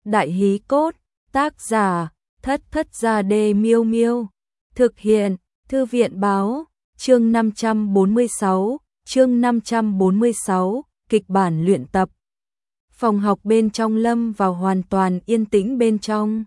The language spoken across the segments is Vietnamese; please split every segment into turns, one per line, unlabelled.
Đại hí cốt, tác giả, Thất Thất Gia Đê Miêu Miêu. Thực hiện, Thư viện báo, chương 546, kịch bản luyện tập. Phòng học bên trong lâm vào hoàn toàn yên tĩnh bên trong.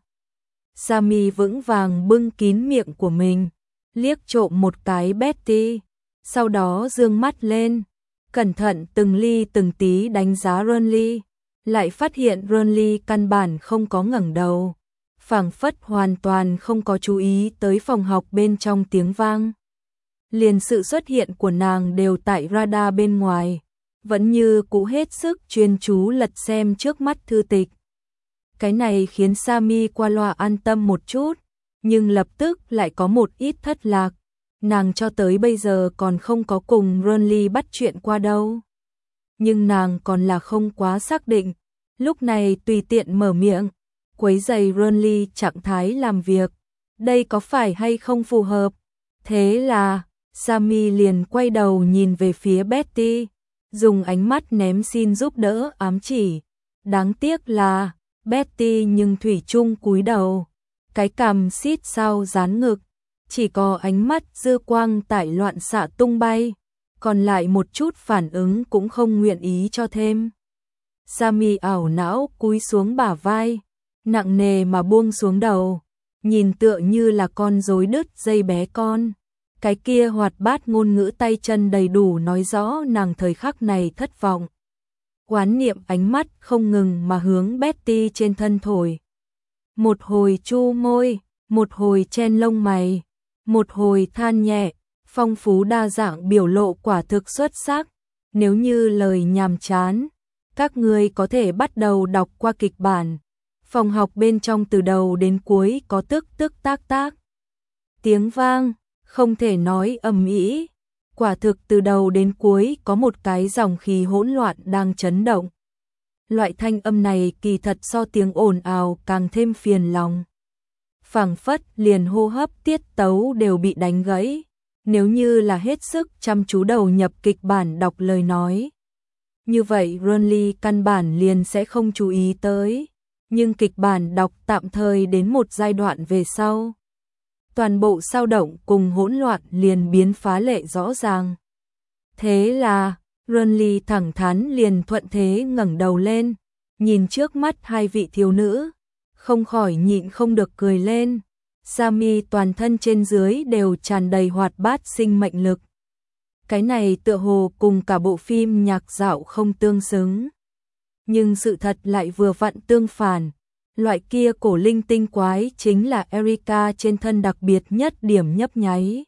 Sammy vững vàng bưng kín miệng của mình, liếc trộm một cái Betty, sau đó dương mắt lên, cẩn thận từng ly từng tí đánh giá Ronly, lại phát hiện Ronly căn bản không có ngẩng đầu, phảng phất hoàn toàn không có chú ý tới phòng học bên trong tiếng vang. Liền sự xuất hiện của nàng đều tại radar bên ngoài, vẫn như cũ hết sức chuyên chú lật xem trước mắt thư tịch. Cái này khiến Sammy qua loa an tâm một chút, nhưng lập tức lại có một ít thất lạc. Nàng cho tới bây giờ còn không có cùng Ronly bắt chuyện qua đâu. Nhưng nàng còn là không quá xác định, lúc này tùy tiện mở miệng, quấy rầy Ronly trạng thái làm việc. Đây có phải hay không phù hợp? Thế là, Sammy liền quay đầu nhìn về phía Betty, dùng ánh mắt ném xin giúp đỡ ám chỉ. Đáng tiếc là, Betty nhưng thủy chung cúi đầu, cái cằm xít sau dán ngực, chỉ có ánh mắt dư quang tại loạn xạ tung bay, còn lại một chút phản ứng cũng không nguyện ý cho thêm. Sammy ảo não cúi xuống bả vai, nặng nề mà buông xuống đầu, nhìn tựa như là con rối đứt dây bé con. Cái kia hoạt bát ngôn ngữ tay chân đầy đủ nói rõ nàng thời khắc này thất vọng. Quán niệm ánh mắt không ngừng mà hướng Betty trên thân thổi. Một hồi chu môi, một hồi chen lông mày, một hồi than nhẹ, phong phú đa dạng biểu lộ quả thực xuất sắc. Nếu như lời nhàm chán, các ngươi có thể bắt đầu đọc qua kịch bản. Phòng học bên trong từ đầu đến cuối có tức tức tác tác. Tiếng vang, không thể nói ầm ĩ. Quả thực từ đầu đến cuối có một cái dòng khí hỗn loạn đang chấn động. Loại thanh âm này kỳ thật so tiếng ồn ào càng thêm phiền lòng. Phảng phất liền hô hấp tiết tấu đều bị đánh gãy. Nếu như là hết sức chăm chú đầu nhập kịch bản đọc lời nói, như vậy Ronly căn bản liền sẽ không chú ý tới. Nhưng kịch bản đọc tạm thời đến một giai đoạn về sau, toàn bộ sao động cùng hỗn loạn liền biến phá lệ rõ ràng. Thế là, Ronly thẳng thắn liền thuận thế ngẩng đầu lên, nhìn trước mắt hai vị thiếu nữ, không khỏi nhịn không được cười lên. Sammy toàn thân trên dưới đều tràn đầy hoạt bát sinh mệnh lực. Cái này tựa hồ cùng cả bộ phim nhạc dạo không tương xứng. Nhưng sự thật lại vừa vặn tương phản. Loại kia cổ linh tinh quái chính là Erika trên thân đặc biệt nhất điểm nhấp nháy.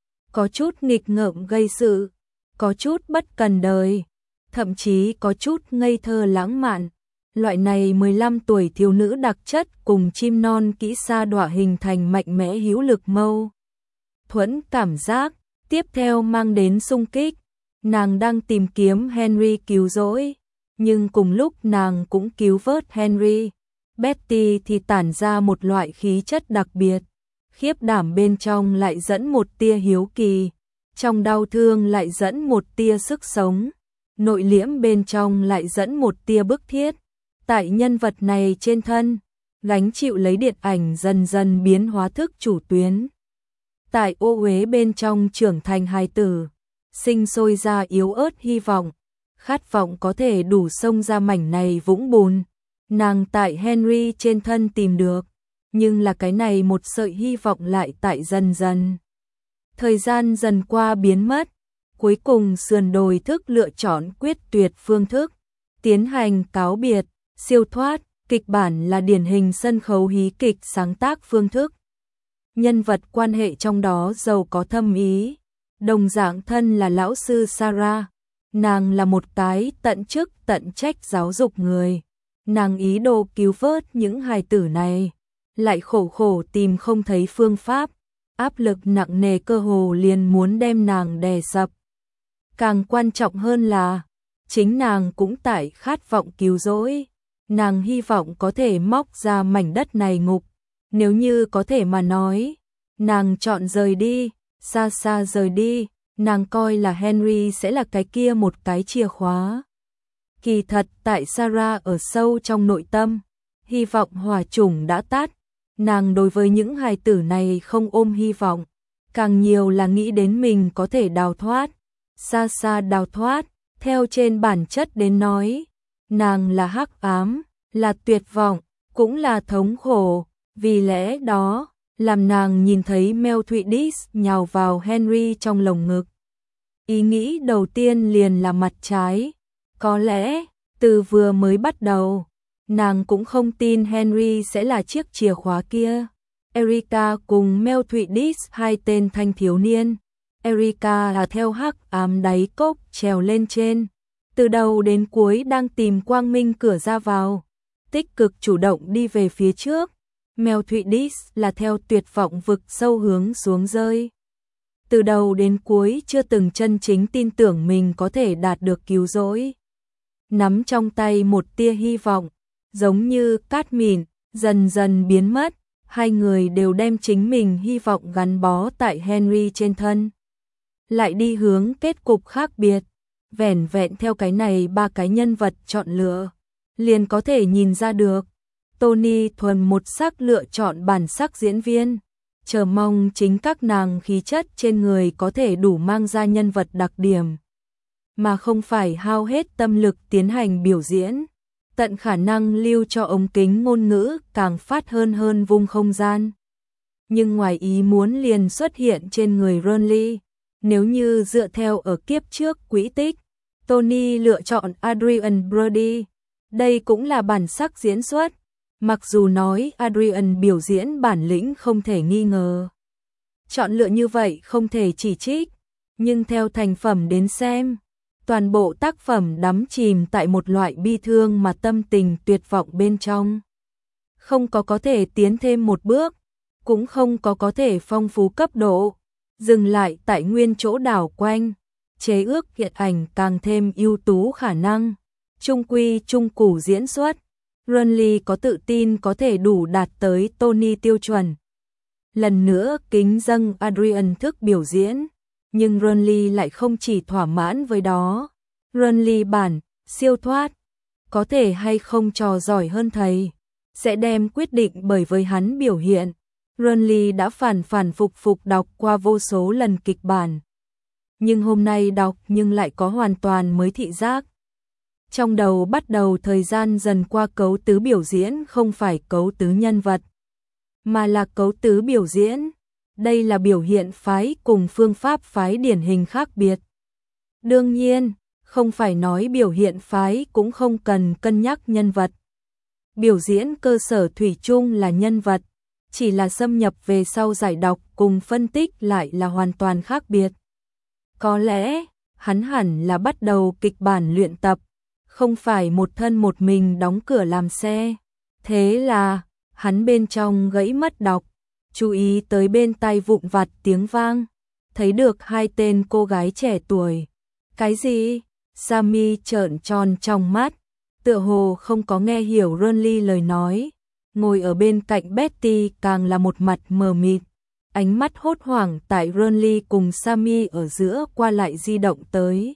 Có chút nghịch ngợm gây sự, có chút bất cần đời, thậm chí có chút ngây thơ lãng mạn. Loại này 15 tuổi thiếu nữ đặc chất cùng chim non kỹ sa đọa hình thành mạnh mẽ hữu lực mâu thuẫn cảm giác. Tiếp theo mang đến xung kích. Nàng đang tìm kiếm Henry cứu rỗi, nhưng cùng lúc nàng cũng cứu vớt Henry. Betty thì tản ra một loại khí chất đặc biệt, khiếp đảm bên trong lại dẫn một tia hiếu kỳ, trong đau thương lại dẫn một tia sức sống, nội liễm bên trong lại dẫn một tia bức thiết. Tại nhân vật này trên thân, gánh chịu lấy điện ảnh dần dần biến hóa thức chủ tuyến. Tại ô uế bên trong trưởng thành hài tử, sinh sôi ra yếu ớt hy vọng, khát vọng có thể đủ xông ra mảnh này vũng bùn. Nàng tại Henry trên thân tìm được, nhưng là cái này một sợi hy vọng lại tại dần dần. Thời gian dần qua biến mất, cuối cùng sườn đồi thức lựa chọn quyết tuyệt phương thức, tiến hành cáo biệt, siêu thoát, kịch bản là điển hình sân khấu hí kịch sáng tác phương thức. Nhân vật quan hệ trong đó giàu có thâm ý, đồng dạng thân là lão sư Sarah, nàng là một cái tận chức tận trách giáo dục người. Nàng ý đồ cứu vớt những hài tử này, lại khổ khổ tìm không thấy phương pháp, áp lực nặng nề cơ hồ liền muốn đem nàng đè sập. Càng quan trọng hơn là, chính nàng cũng tại khát vọng cứu rỗi, nàng hy vọng có thể móc ra mảnh đất này ngục, nếu như có thể mà nói, nàng chọn rời đi, xa xa rời đi, nàng coi là Henry sẽ là cái kia một cái chìa khóa. Kỳ thật tại Sarah ở sâu trong nội tâm, hy vọng hỏa chủng đã tắt. Nàng đối với những hài tử này không ôm hy vọng, càng nhiều là nghĩ đến mình có thể đào thoát, xa xa đào thoát, theo trên bản chất đến nói. Nàng là hắc ám, là tuyệt vọng, cũng là thống khổ, vì lẽ đó, làm nàng nhìn thấy Mel Thụy nhào vào Henry trong lồng ngực. Ý nghĩ đầu tiên liền là mặt trái, có lẽ, từ vừa mới bắt đầu, nàng cũng không tin Henry sẽ là chiếc chìa khóa kia. Erica cùng Mel Thụy hai tên thanh thiếu niên. Erica là theo hắc ám đáy cốc trèo lên trên, từ đầu đến cuối đang tìm quang minh cửa ra vào, tích cực chủ động đi về phía trước. Mel Thụy là theo tuyệt vọng vực sâu hướng xuống rơi. Từ đầu đến cuối chưa từng chân chính tin tưởng mình có thể đạt được cứu rỗi. Nắm trong tay một tia hy vọng, giống như cát mịn, dần dần biến mất. Hai người đều đem chính mình hy vọng gắn bó tại Henry trên thân. Lại đi hướng kết cục khác biệt, vẻn vẹn theo cái này ba cái nhân vật chọn lựa, liền có thể nhìn ra được. Tony thuần một sắc lựa chọn bản sắc diễn viên, chờ mong chính các nàng khí chất trên người có thể đủ mang ra nhân vật đặc điểm, mà không phải hao hết tâm lực tiến hành biểu diễn, tận khả năng lưu cho ống kính ngôn ngữ càng phát hơn vùng không gian. Nhưng ngoài ý muốn liền xuất hiện trên người Ronly, nếu như dựa theo ở kiếp trước quỹ tích, Tony lựa chọn Adrian Brody, đây cũng là bản sắc diễn xuất. Mặc dù nói Adrian biểu diễn bản lĩnh không thể nghi ngờ, chọn lựa như vậy không thể chỉ trích, nhưng theo thành phẩm đến xem, toàn bộ tác phẩm đắm chìm tại một loại bi thương mà tâm tình tuyệt vọng bên trong. Không có thể tiến thêm một bước, cũng không có thể phong phú cấp độ, dừng lại tại nguyên chỗ đảo quanh, chế ước hiện ảnh càng thêm ưu tú khả năng, trung quy trung củ diễn xuất. Ronly có tự tin có thể đủ đạt tới Tony tiêu chuẩn. Lần nữa kính dâng Adrian thức biểu diễn, nhưng Ronly lại không chỉ thỏa mãn với đó. Ronly bản, siêu thoát, có thể hay không trò giỏi hơn thầy, sẽ đem quyết định bởi với hắn biểu hiện. Ronly đã phản phục đọc qua vô số lần kịch bản, nhưng hôm nay đọc nhưng lại có hoàn toàn mới thị giác. Trong đầu bắt đầu thời gian dần qua cấu tứ biểu diễn không phải cấu tứ nhân vật, mà là cấu tứ biểu diễn. Đây là biểu hiện phái cùng phương pháp phái điển hình khác biệt. Đương nhiên, không phải nói biểu hiện phái cũng không cần cân nhắc nhân vật. Biểu diễn cơ sở thủy chung là nhân vật, chỉ là xâm nhập về sau giải đọc cùng phân tích lại là hoàn toàn khác biệt. Có lẽ, hắn hẳn là bắt đầu kịch bản luyện tập, không phải một thân một mình đóng cửa làm xe. Thế là, hắn bên trong gãy mất đọc, chú ý tới bên tai vụn vặt tiếng vang, thấy được hai tên cô gái trẻ tuổi. Cái gì? Sammy trợn tròn trong mắt, tựa hồ không có nghe hiểu Ronly lời nói. Ngồi ở bên cạnh Betty càng là một mặt mờ mịt, ánh mắt hốt hoảng tại Ronly cùng Sammy ở giữa qua lại di động tới.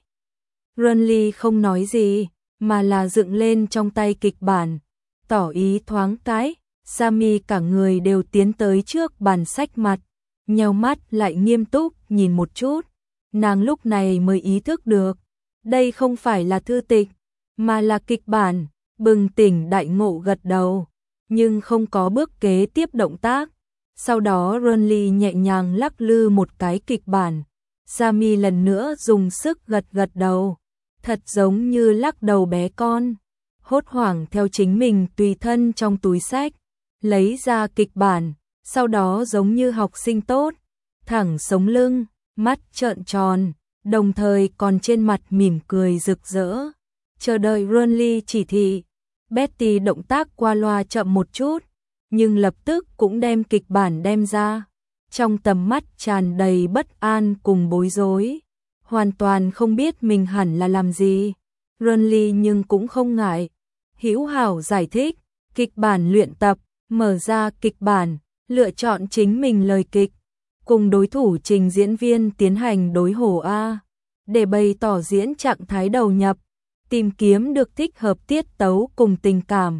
Ronly không nói gì, mà là dựng lên trong tay kịch bản, tỏ ý thoáng cái. Sammy cả người đều tiến tới trước bàn sách mặt, nheo mắt lại nghiêm túc nhìn một chút. Nàng lúc này mới ý thức được, đây không phải là thư tịch, mà là kịch bản. Bừng tỉnh đại ngộ gật đầu, nhưng không có bước kế tiếp động tác. Sau đó Ronly nhẹ nhàng lắc lư một cái kịch bản. Sammy lần nữa dùng sức gật đầu, thật giống như lắc đầu bé con. Hốt hoảng theo chính mình tùy thân trong túi sách, lấy ra kịch bản, sau đó giống như học sinh tốt, thẳng sống lưng, mắt trợn tròn, đồng thời còn trên mặt mỉm cười rực rỡ, chờ đợi Ronly chỉ thị. Betty động tác qua loa chậm một chút, nhưng lập tức cũng đem kịch bản đem ra, trong tầm mắt tràn đầy bất an cùng bối rối, hoàn toàn không biết mình hẳn là làm gì. Ronly nhưng cũng không ngại, hữu hảo giải thích, kịch bản luyện tập, mở ra kịch bản, lựa chọn chính mình lời kịch, cùng đối thủ trình diễn viên tiến hành đối hồ A, để bày tỏ diễn trạng thái đầu nhập, tìm kiếm được thích hợp tiết tấu cùng tình cảm,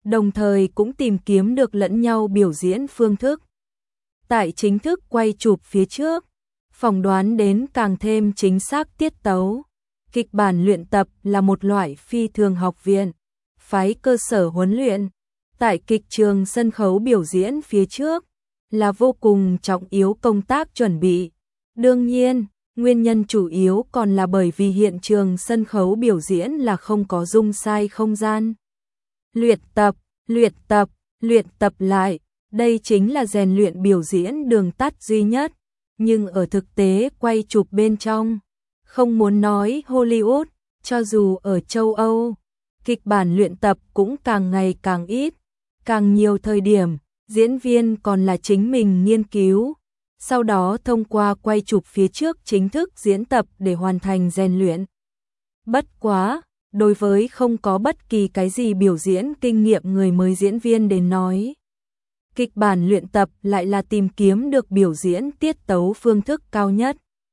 đồng thời cũng tìm kiếm được lẫn nhau biểu diễn phương thức. Tại chính thức quay chụp phía trước, phỏng đoán đến càng thêm chính xác tiết tấu. Kịch bản luyện tập là một loại phi thường học viện, phái cơ sở huấn luyện. Tại kịch trường sân khấu biểu diễn phía trước là vô cùng trọng yếu công tác chuẩn bị. Đương nhiên, nguyên nhân chủ yếu còn là bởi vì hiện trường sân khấu biểu diễn là không có dung sai không gian. Luyện tập, luyện tập, luyện tập lại, đây chính là rèn luyện biểu diễn đường tắt duy nhất. Nhưng ở thực tế quay chụp bên trong, không muốn nói Hollywood, cho dù ở châu Âu, kịch bản luyện tập cũng càng ngày càng ít. Càng nhiều thời điểm, diễn viên còn là chính mình nghiên cứu, sau đó thông qua quay chụp phía trước chính thức diễn tập để hoàn thành rèn luyện. Bất quá, đối với không có bất kỳ cái gì biểu diễn kinh nghiệm người mới diễn viên đến nói, kịch bản luyện tập lại là tìm kiếm được biểu diễn tiết tấu phương thức cao nhất.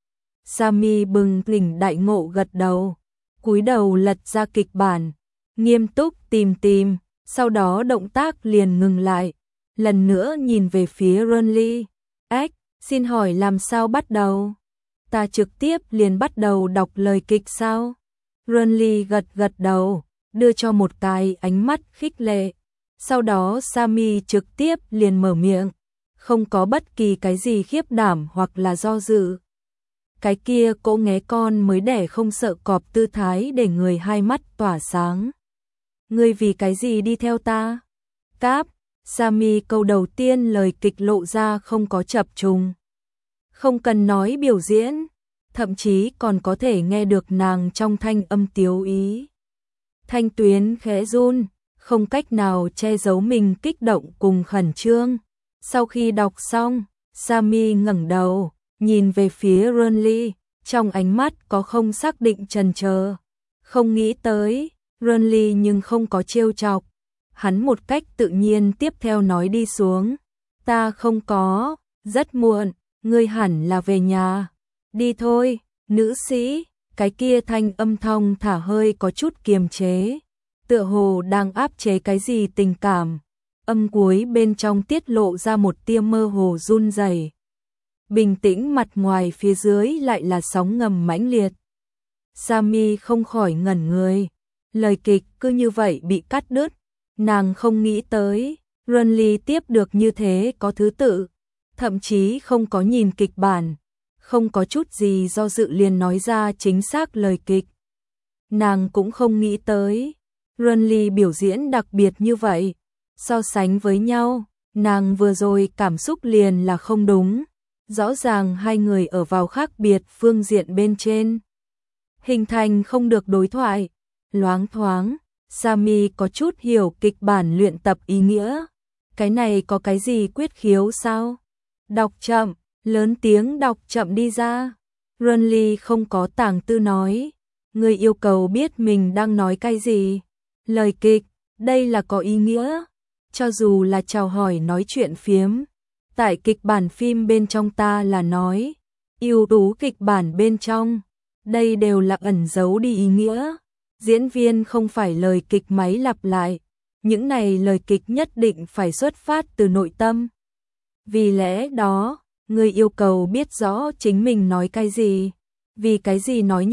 Sammy bừng tỉnh đại ngộ gật đầu, cúi đầu lật ra kịch bản, nghiêm túc tìm, sau đó động tác liền ngừng lại, lần nữa nhìn về phía Runley. Xin hỏi làm sao bắt đầu? Ta trực tiếp liền bắt đầu đọc lời kịch sao? Runley gật đầu, đưa cho một cái ánh mắt khích lệ. Sau đó Sammy trực tiếp liền mở miệng, không có bất kỳ cái gì khiếp đảm hoặc là do dự. Cái kia cỗ nghé con mới đẻ không sợ cọp tư thái để người hai mắt tỏa sáng. Ngươi vì cái gì đi theo ta? Cáp, Sammy câu đầu tiên lời kịch lộ ra không có chập trùng. Không cần nói biểu diễn, thậm chí còn có thể nghe được nàng trong thanh âm tiếu ý. Thanh tuyến khẽ run, không cách nào che giấu mình kích động cùng khẩn trương. Sau khi đọc xong, Sammy ngẩng đầu, nhìn về phía Runley, trong ánh mắt có không xác định chần chờ. Không nghĩ tới, Runley nhưng không có trêu chọc. Hắn một cách tự nhiên tiếp theo nói đi xuống. Ta không có, rất muộn, ngươi hẳn là về nhà. Đi thôi, nữ sĩ, cái kia thanh âm thong thả hơi có chút kiềm chế. Tựa hồ đang áp chế cái gì tình cảm. Âm cuối bên trong tiết lộ ra một tia mơ hồ run rẩy. Bình tĩnh mặt ngoài phía dưới lại là sóng ngầm mãnh liệt. Sammy không khỏi ngẩn người. Lời kịch cứ như vậy bị cắt đứt. Nàng không nghĩ tới, Runley tiếp được như thế có thứ tự, thậm chí không có nhìn kịch bản, không có chút gì do dự liền nói ra chính xác lời kịch. Nàng cũng không nghĩ tới, Runley biểu diễn đặc biệt như vậy, so sánh với nhau, nàng vừa rồi cảm xúc liền là không đúng, rõ ràng hai người ở vào khác biệt phương diện bên trên. Hình thành không được đối thoại, loáng thoáng. Sammy có chút hiểu kịch bản luyện tập ý nghĩa. Cái này có cái gì quyết khiếu sao? Đọc chậm, lớn tiếng đọc chậm đi ra. Runley không có tàng tư nói. Người yêu cầu biết mình đang nói cái gì. Lời kịch, đây là có ý nghĩa. Cho dù là chào hỏi nói chuyện phiếm. Tại kịch bản phim bên trong ta là nói. Ưu tú kịch bản bên trong. Đây đều là ẩn giấu đi ý nghĩa. Diễn viên không phải lời kịch máy lặp lại, những này lời kịch nhất định phải xuất phát từ nội tâm. Vì lẽ đó, người yêu cầu biết rõ chính mình nói cái gì, vì cái gì nói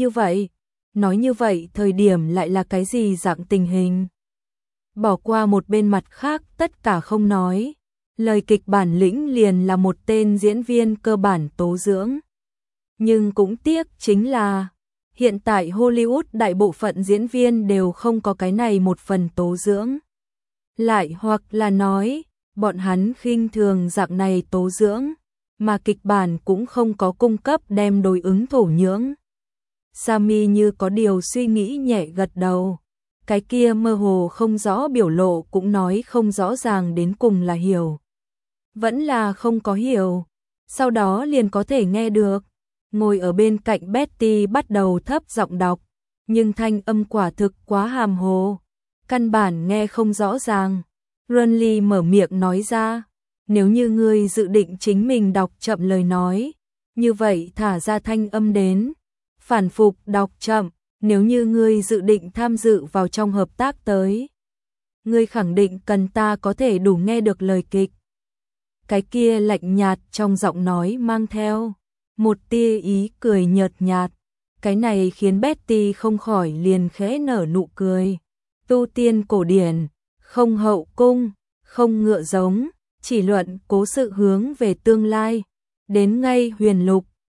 như vậy thời điểm lại là cái gì dạng tình hình. Bỏ qua một bên mặt khác tất cả không nói, lời kịch bản lĩnh liền là một tên diễn viên cơ bản tố dưỡng. Nhưng cũng tiếc chính là hiện tại Hollywood đại bộ phận diễn viên đều không có cái này một phần tố dưỡng. Lại hoặc là nói, bọn hắn khinh thường dạng này tố dưỡng, mà kịch bản cũng không có cung cấp đem đối ứng thổ nhưỡng. Sammy như có điều suy nghĩ nhẹ gật đầu. Cái kia mơ hồ không rõ biểu lộ cũng nói không rõ ràng đến cùng là hiểu. Vẫn là không có hiểu. Sau đó liền có thể nghe được. Ngồi ở bên cạnh Betty bắt đầu thấp giọng đọc, nhưng thanh âm quả thực quá hàm hồ, căn bản nghe không rõ ràng. Runley mở miệng nói ra, nếu như ngươi dự định chính mình đọc chậm lời nói, như vậy thả ra thanh âm đến, phản phục đọc chậm, nếu như ngươi dự định tham dự vào trong hợp tác tới. Ngươi khẳng định cần ta có thể đủ nghe được lời kịch. Cái kia lạnh nhạt trong giọng nói mang theo một tia ý cười nhợt nhạt. Cái này khiến Betty không khỏi liền khẽ nở nụ cười. Tu tiên cổ điển, không hậu cung, không ngựa giống, chỉ luận cố sự hướng về tương lai. Đến ngay huyền lục,